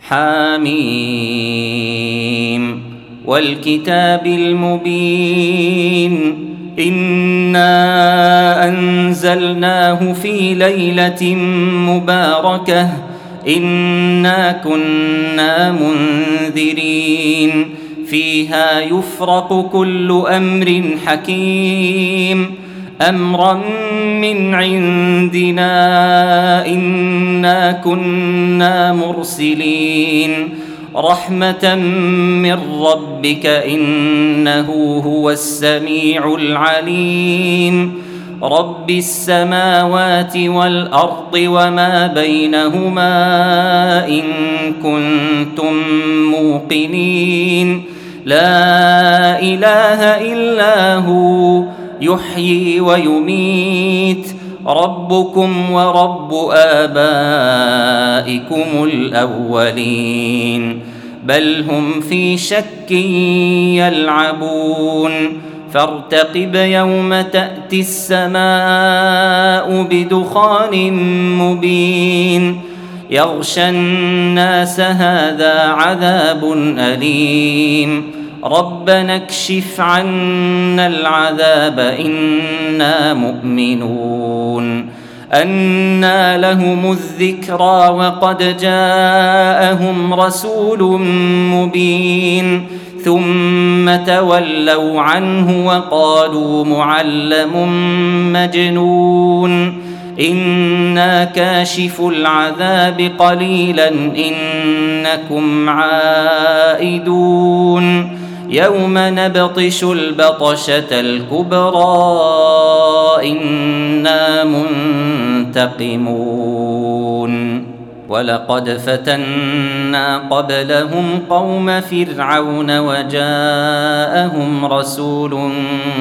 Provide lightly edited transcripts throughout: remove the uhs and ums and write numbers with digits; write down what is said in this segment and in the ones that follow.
حاميم والكتاب المبين إنا أنزلناه في ليلة مباركة إنا كنا منذرين فيها يفرق كل أمر حكيم أمرا من عندنا إنا كنا مرسلين رحمة من ربك إنه هو السميع العليم رب السماوات والأرض وما بينهما إن كنتم موقنين لا إله إلا هو يحيي ويميت ربكم ورب آبائكم الأولين بل هم في شك يلعبون فارتقب يوم تأتي السماء بدخان مبين يغشى الناس هذا عذاب أليم ربنا اكشف عنا العذاب إنا مؤمنون أنى لهم الذكرى وقد جاءهم رسول مبين ثم تولوا عنه وقالوا معلم مجنون إنا كاشف العذاب قليلا إنكم عائدون يوم نبطش البطشة الكبرى إنا منتقمون ولقد فتنا قبلهم قوم فرعون وجاءهم رسول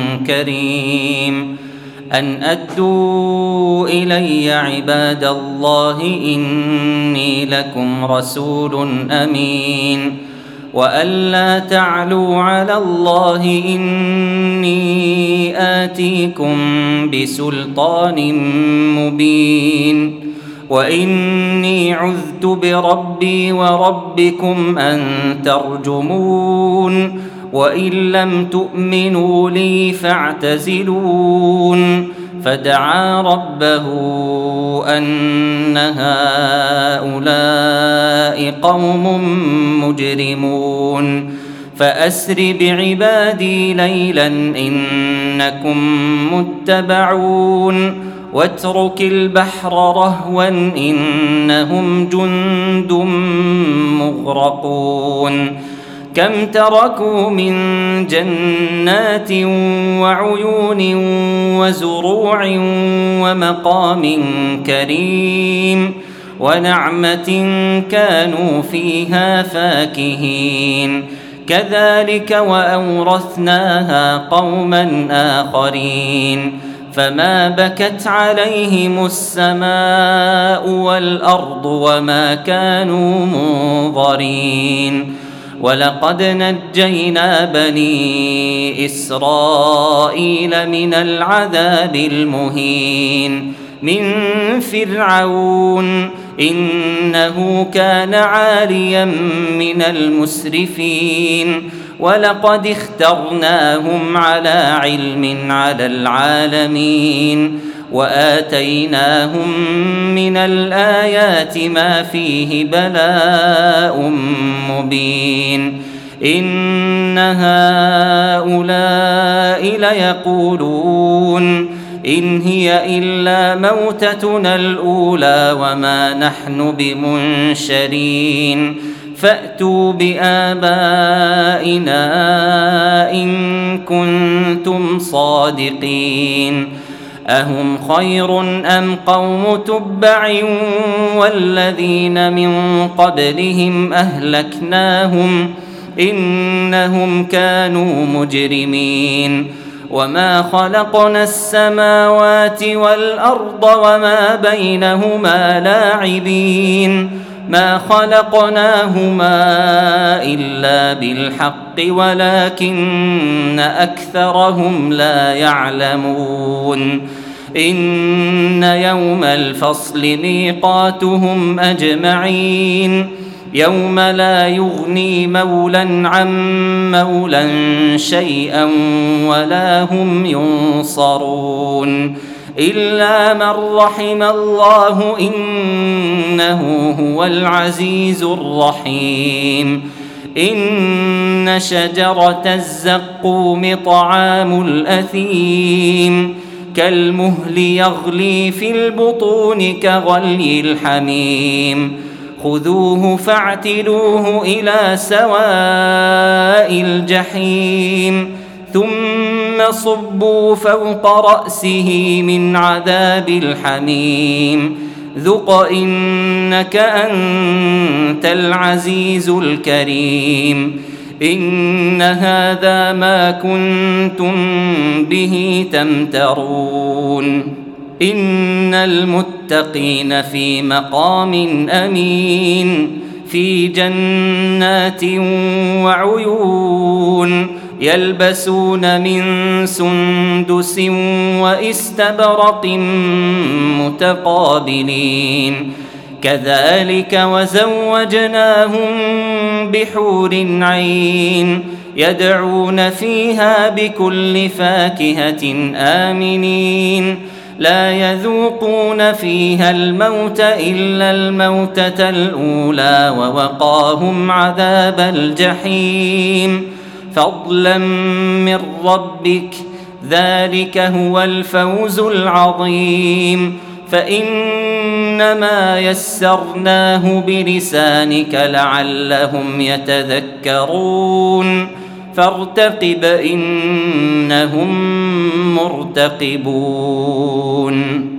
كريم أن أدوا إلي عباد الله إني لكم رسول أمين وأن لا تعلوا على الله إني آتيكم بسلطان مبين وإني عذت بربي وربكم أن ترجمون وإن لم تؤمنوا لي فاعتزلون فدعا ربه أن هؤلاء قوم مجرمون فأسر بعبادي ليلا إنكم متبعون واترك البحر رهوا إنهم جند مغرقون كم تركوا من جنات وعيون وزروع ومقام كريم ونعمة كانوا فيها فاكهين كذلك وأورثناها قوما آخرين فما بكت عليهم السماء والأرض وما كانوا منظرين ولقد نجينا بني إسرائيل من العذاب المهين من فرعون إنه كان عاليا من المسرفين ولقد اخترناهم على علم على العالمين وآتيناهم من الآيات ما فيه بلاء مبين إن هؤلاء ليقولون إن هي إلا موتتنا الأولى وما نحن بمنشرين فأتوا بآبائنا إن كنتم صادقين أهم خير أم قوم تبع والذين من قبلهم أهلكناهم إنهم كانوا مجرمين وما خلقنا السماوات والأرض وما بينهما لاعبين ما خلقناهما إلا بالحق ولكن أكثرهم لا يعلمون إن يوم الفصل ميقاتهم أجمعين يوم لا يغني مولا عن مولا شيئا ولا هم ينصرون إلا من رحم الله إنه هو العزيز الرحيم إن شجرة الزقوم طعام الأثيم كالمهل يغلي في البطون كغلي الحميم خذوه فاعتلوه إلى سواء الجحيم ثم صبوا فوق رأسه من عذاب الحميم ذق إنك أنت العزيز الكريم إن هذا ما كنتم به تمترون إن المتقين في مقام أمين في جنات وعيون يلبسون من سندس واستبرق متقابلين كذلك وزوجناهم بحور عين يدعون فيها بكل فاكهة آمنين لا يذوقون فيها الموت إلا الموتة الأولى ووقاهم عذاب الجحيم فضلا من ربك ذلك هو الفوز العظيم فإنما يسرناه بلسانك لعلهم يتذكرون فارتقب إنهم مرتقبون